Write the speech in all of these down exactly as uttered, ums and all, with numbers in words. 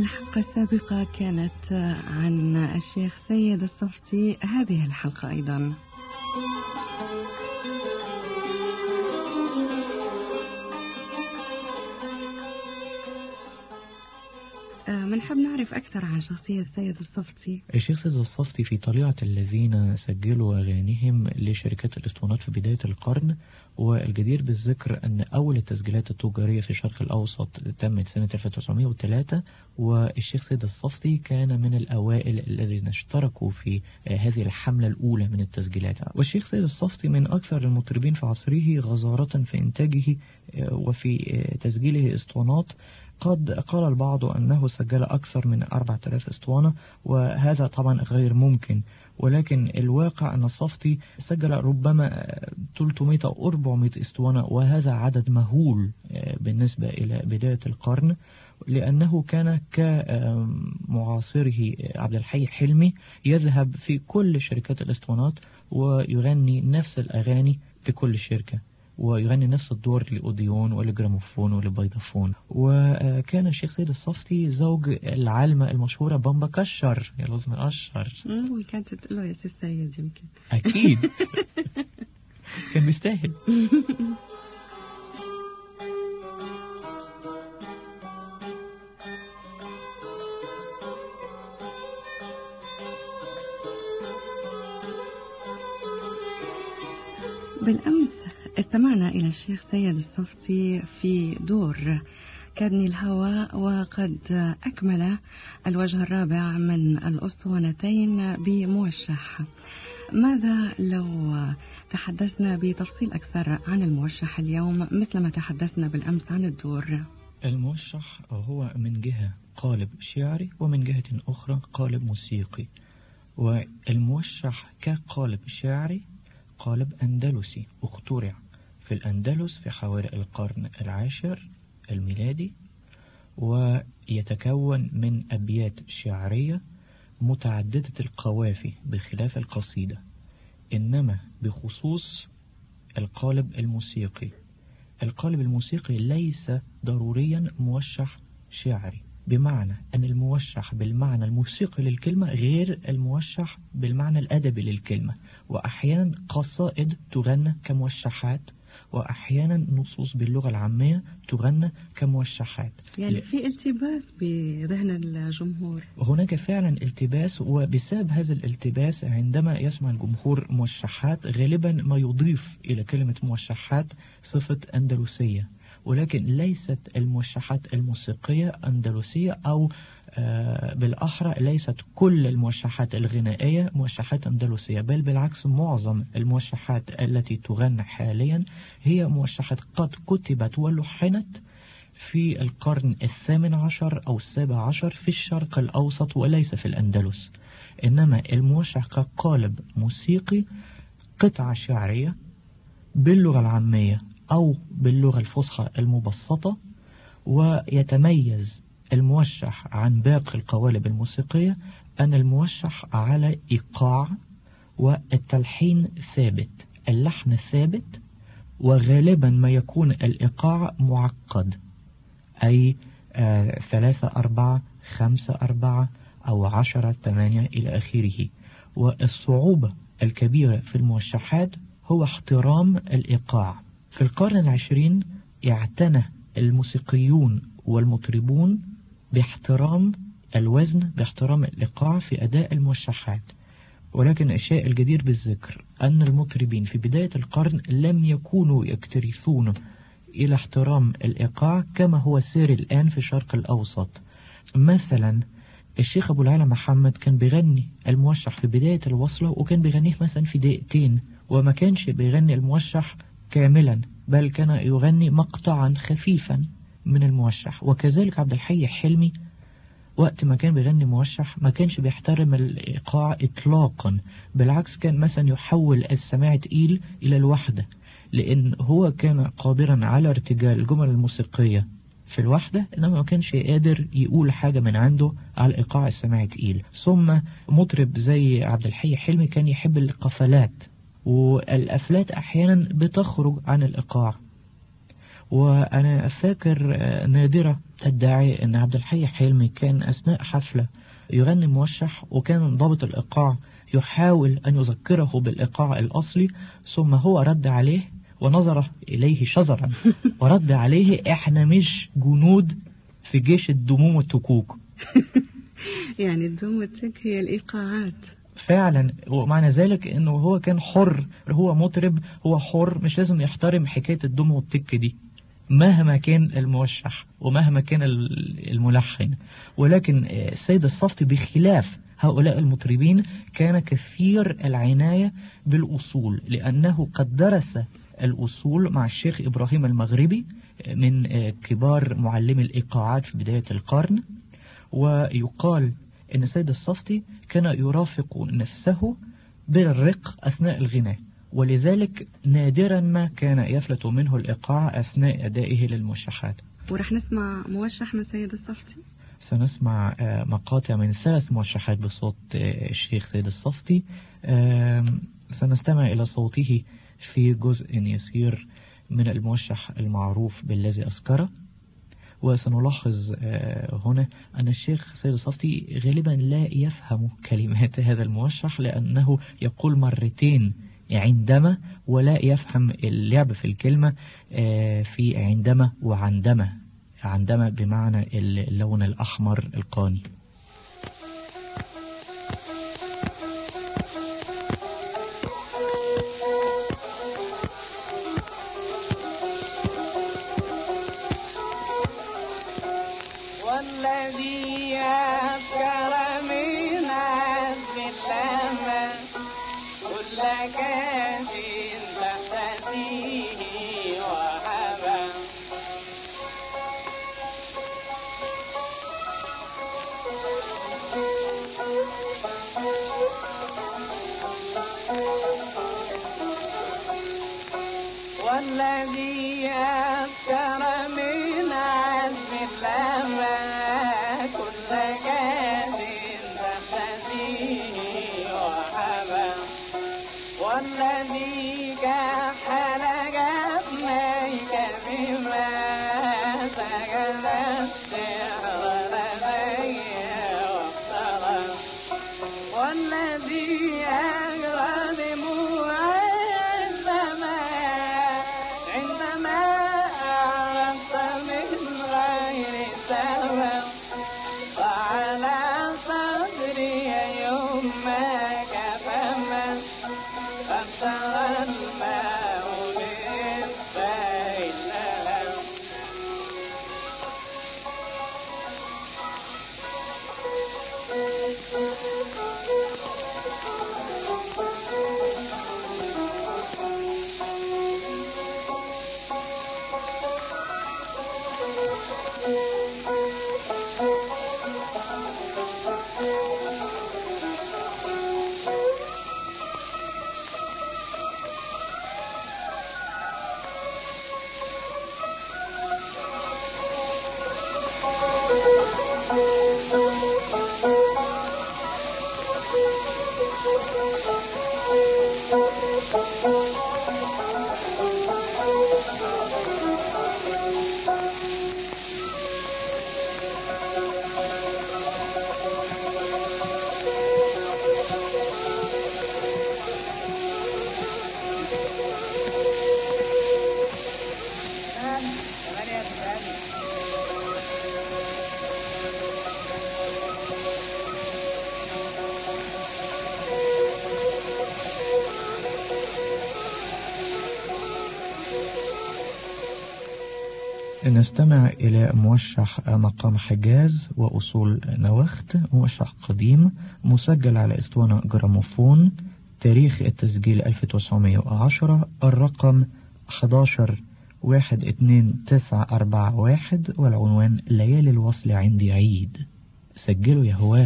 الحلقة السابقة كانت عن الشيخ سيد الصفتي، هذه الحلقة أيضا بنحب نعرف أكثر عن شخصية سيد الصفتي. الشيخ سيد الصفتي في طليعة الذين سجلوا أغانيهم لشركات الإسطوانات في بداية القرن، والجدير بالذكر أن أول التسجيلات التجارية في الشرق الأوسط تمت سنة ألف وتسعمائة وثلاثة، والشيخ سيد الصفتي كان من الأوائل الذين اشتركوا في هذه الحملة الأولى من التسجيلات. والشيخ سيد الصفتي من أكثر المطربين في عصره غزارة في إنتاجه وفي تسجيله إسطوانات. قد قال البعض أنه سجل أكثر من أربعة آلاف اسطوانة، وهذا طبعا غير ممكن، ولكن الواقع أن الصفتي سجل ربما ثلاثمائة أو أربعمائة اسطوانة، وهذا عدد مهول بالنسبة إلى بداية القرن، لأنه كان كمعاصره عبد الحي حلمي يذهب في كل شركات الاسطوانات ويغني نفس الأغاني في كل شركة، ويغني نفس الدور لأوديون ولجراموفون ولبيضافون. وكان الشيخ سيد الصفتي زوج العالمة المشهورة بامبا كشر، يا لازم أشهر. وكانت تقول له يا سي سيد يمكن. أكيد. كان بيستاهل. بالأمس استمعنا إلى الشيخ سيد الصفتي في دور كادني الهوى، وقد أكمل الوجه الرابع من الأسطوانتين بموشح. ماذا لو تحدثنا بتفصيل أكثر عن الموشح اليوم مثل ما تحدثنا بالأمس عن الدور؟ الموشح هو من جهة قالب شعري ومن جهة أخرى قالب موسيقي، والموشح كقالب شعري قالب أندلسي اخترع في الأندلس في حوالي القرن العاشر الميلادي، ويتكون من أبيات شعرية متعددة القوافي بخلاف القصيدة. إنما بخصوص القالب الموسيقي، القالب الموسيقي ليس ضروريا موشح شعري، بمعنى أن الموشح بالمعنى الموسيقي للكلمة غير الموشح بالمعنى الأدبي للكلمة، وأحيانا قصائد تغنى كموشحات، وأحيانا نصوص باللغة العامية تغنى كموشحات. يعني في التباس بذهن الجمهور، هناك فعلا التباس، وبسبب هذا الالتباس عندما يسمع الجمهور موشحات غالبا ما يضيف إلى كلمة موشحات صفة أندلسية، ولكن ليست الموشحات الموسيقية أندلسية، أو آه بالأحرى ليست كل الموشحات الغنائية موشحات أندلسية، بل بالعكس معظم الموشحات التي تغنى حاليا هي موشحات قد كتبت ولحنت في القرن الثامن عشر أو السابع عشر في الشرق الأوسط وليس في الأندلس. إنما الموشح كقالب موسيقي قطعة شعرية باللغة العامية أو باللغة الفصحى المبسطة، ويتميز الموشح عن باقي القوالب الموسيقية أن الموشح على إيقاع والتلحين ثابت، اللحن ثابت، وغالبا ما يكون الإيقاع معقد، أي آه ثلاثة أربعة خمسة أربعة أو عشرة ثمانية إلى آخره. والصعوبة الكبيرة في الموشحات هو احترام الإيقاع. في القرن العشرين اعتنى الموسيقيون والمطربون باحترام الوزن، باحترام الإيقاع في أداء الموشحات، ولكن الشيء الجدير بالذكر أن المطربين في بداية القرن لم يكونوا يكترثون إلى احترام الإيقاع كما هو سير الآن في الشرق الأوسط. مثلا الشيخ أبو العلا محمد كان بيغني الموشح في بداية الوصلة، وكان بيغنيه مثلا في دقيقتين، وما كانش بيغني الموشح كاملا، بل كان يغني مقطعا خفيفا من الموشح. وكذلك عبد الحي حلمي وقت ما كان بيغني موشح ما كانش بيحترم الإيقاع إطلاقا، بالعكس كان مثلا يحول السماع تقيل إلى الوحدة، لأن هو كان قادرا على ارتجال الجمل الموسيقية في الوحدة، إنما ما كانش قادر يقول حاجة من عنده على الإيقاع السماع تقيل. ثم مطرب زي عبد الحي حلمي كان يحب القفلات، والأفلات أحيانا بتخرج عن الإيقاع، وأنا فاكر نادرة تدعي أن عبد الحي حلمي كان أثناء حفلة يغني موشح، وكان ضابط الإيقاع يحاول أن يذكره بالإيقاع الأصلي، ثم هو رد عليه ونظر إليه شزرا ورد عليه: إحنا مش جنود في جيش الدموم والتكوك. يعني الدموم والتك هي الإيقاعات فعلا، ومعنى ذلك أنه هو كان حر، هو مطرب، هو حر، مش لازم يحترم حكاية الدم والتك دي مهما كان الموشح ومهما كان الملحن. ولكن السيد الصفتي بخلاف هؤلاء المطربين كان كثير العناية بالأصول، لأنه قد درس الأصول مع الشيخ إبراهيم المغربي من كبار معلمي الإيقاعات في بداية القرن. ويقال أن السيد الصفتي كان يرافق نفسه بالرق أثناء الغناء، ولذلك نادرا ما كان يفلت منه الإيقاع أثناء أدائه للموشحات. ورح نسمع موشح من سيد الصفتي. سنسمع مقاطع من ثلاث موشحات بصوت الشيخ سيد الصفتي. سنستمع إلى صوته في جزء يسير من الموشح المعروف بالذي أسكره. وسنلاحظ هنا أن الشيخ سيد الصفتي غالبا لا يفهم كلمات هذا الموشح، لأنه يقول مرتين عندما ولا يفهم اللعب في الكلمة في عندما وعندما. عندما بمعنى اللون الأحمر القاني. والذي أذكر من عزم الأمل كل كاف تحتيه وهبا والذي أذكر من عزم الأمل كل كاف تحتيه وهبا والذي كحل جفنيك بما سجل السحر لدي وافترى والذي أجرى دموع السماء عندما أعرفت من غير سبب وعلى صدري يومك فمن فافترى الماء بالسيل لهم نستمع إلى موشح مقام حجاز وأصول نوخت، موشح قديم مسجل على اسطوانة جراموفون، تاريخ التسجيل ألف وتسعمائة وعشرة، الرقم أحد عشر واحد اثنين تسعة أربعة واحد، والعنوان ليالي الوصل عندي عيد. سجلوا يا هواه.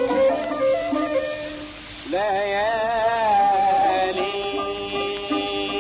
ليالي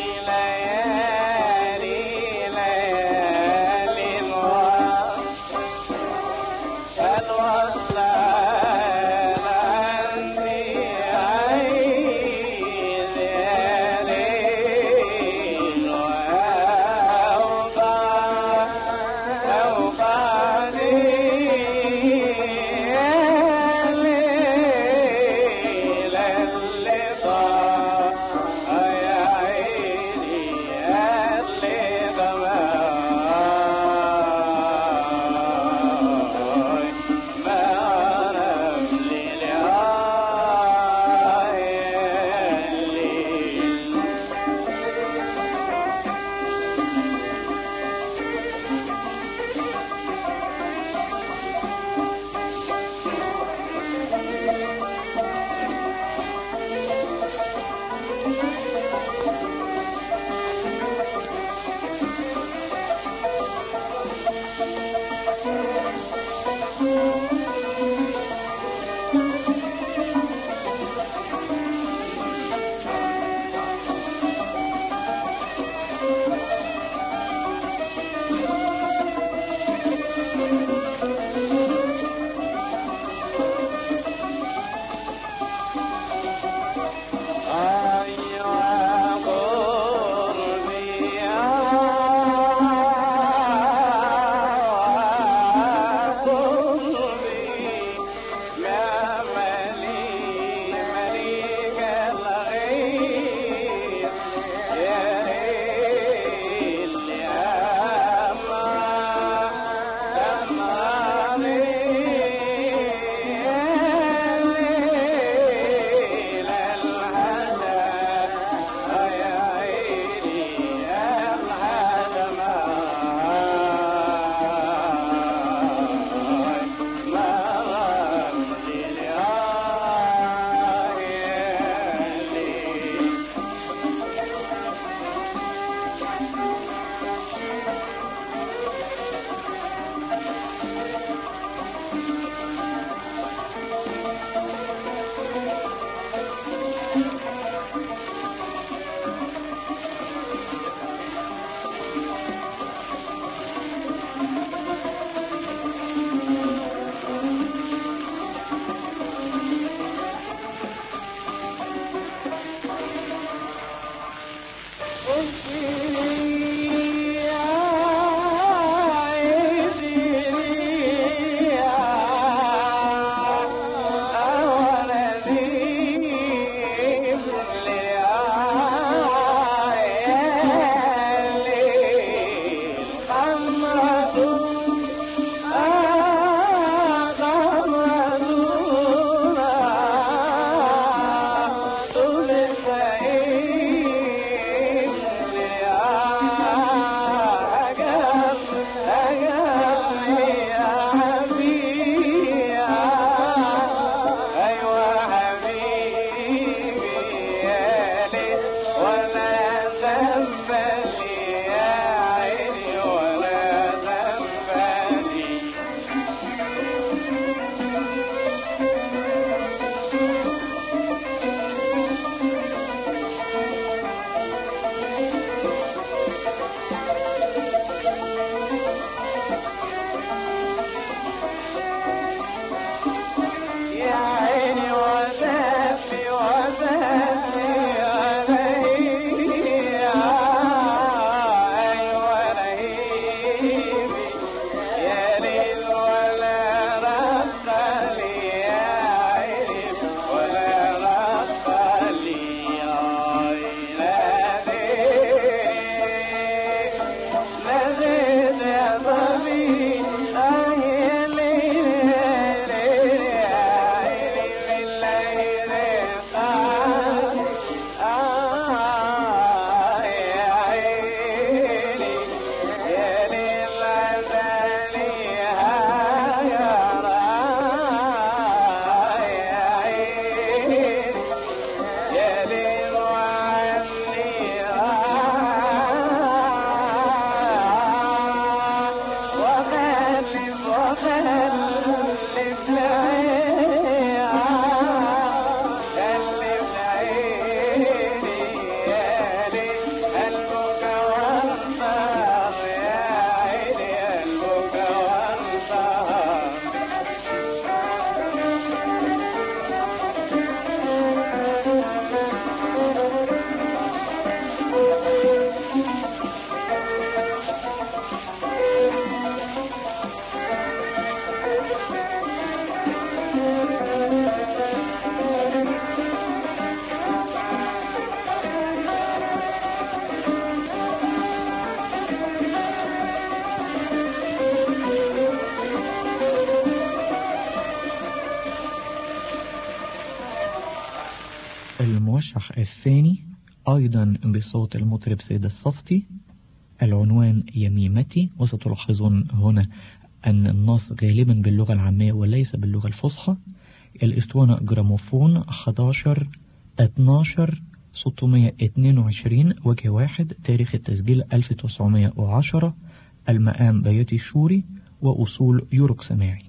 الموشح الثاني أيضا بصوت المطرب سيد الصفتي، العنوان يميمتي، وستلاحظون هنا أن النص غالبا باللغة العامية وليس باللغة الفصحى. الإسطوانة جراموفون أحد عشر اثناشر ستمائة واثنين وعشرين، وجه واحد، تاريخ التسجيل ألف وتسعمائة وعشرة، المقام بياتي شوري، وأصول يورك سماعي.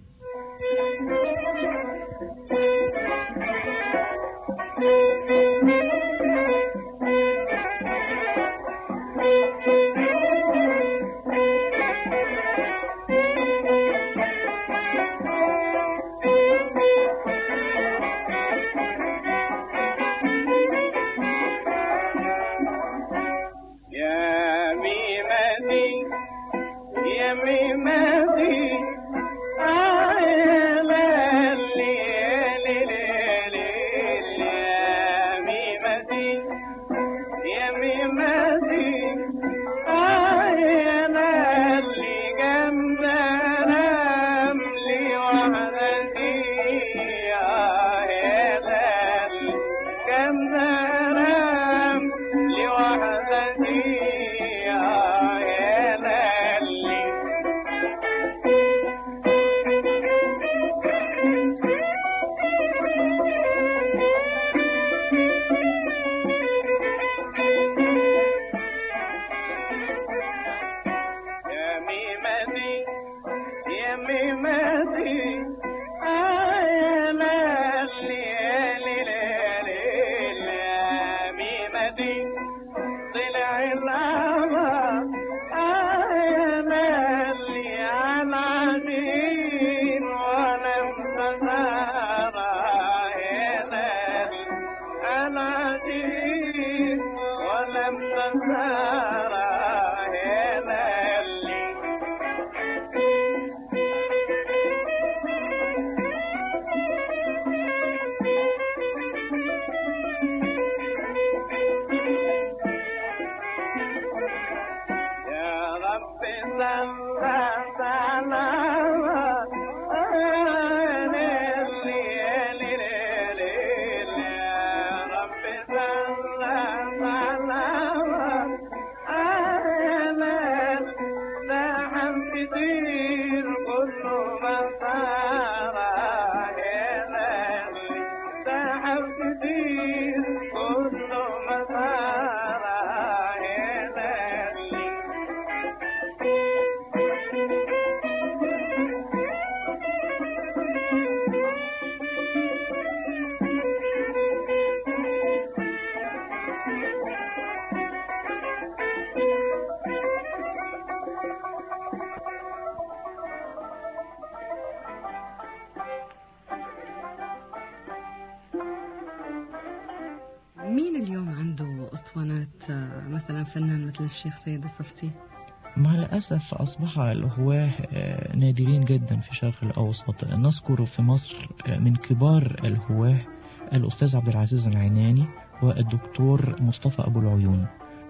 مين اليوم عنده أسطوانات مثلا فنان مثل الشيخ سيد الصفتي؟ مع الأسف أصبح الهواة نادرين جدا في الشرق الأوسط. نذكر في مصر من كبار الهواة الأستاذ عبد العزيز العناني والدكتور مصطفى أبو العيون،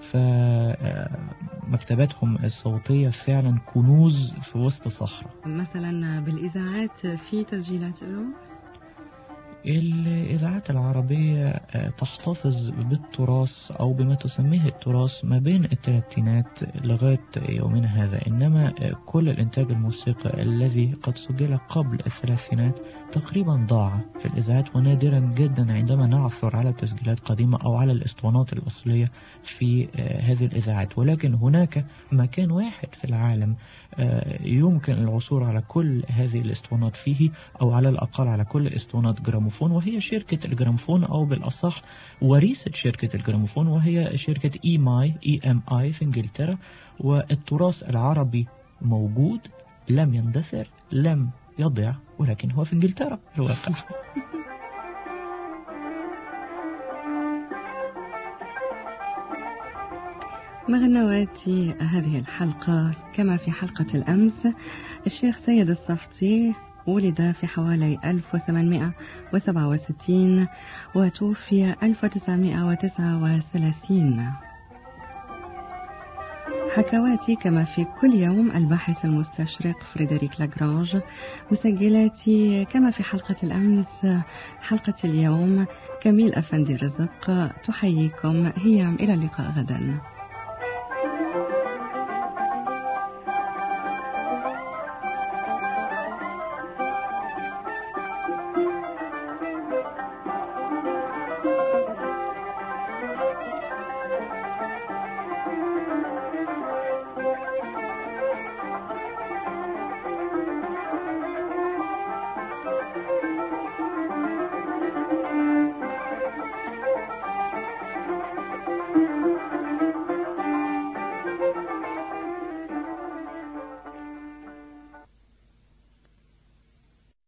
فمكتباتهم الصوتية فعلا كنوز في وسط الصحراء. مثلا بالإذاعات في تسجيلات له؟ الإذاعات العربية تحتفظ بالتراث أو بما تسميه التراث ما بين الثلاثينات لغاية يومنا هذا، إنما كل الإنتاج الموسيقي الذي قد سجل قبل الثلاثينات تقريبا ضاع في الإذاعات، ونادرا جدا عندما نعثر على تسجيلات قديمة أو على الإسطوانات الأصلية في هذه الإذاعات. ولكن هناك مكان واحد في العالم يمكن العثور على كل هذه الإسطوانات فيه، أو على الأقل على كل إسطوانات جراموفون، وهي شركة الجراموفون، أو بالأصح وريثة شركة الجراموفون، وهي شركة إي ماي إي إم آي في إنجلترا. والتراث العربي موجود، لم يندثر، لم يضيع، ولكن هو في إنجلترا الواقع. مغنوات هذه الحلقة كما في حلقة الأمس، الشيخ سيد الصفتي ولد في حوالي ألف وثمانمائة وسبعة وستين وتوفي ألف وتسعمائة وتسعة وثلاثين. حكواتي كما في كل يوم الباحث المستشرق فريدريك لاغرانج. مسجلاتي كما في حلقة الأمس حلقة اليوم. كميل أفندي رزق تحييكم هيام، إلى اللقاء غدا.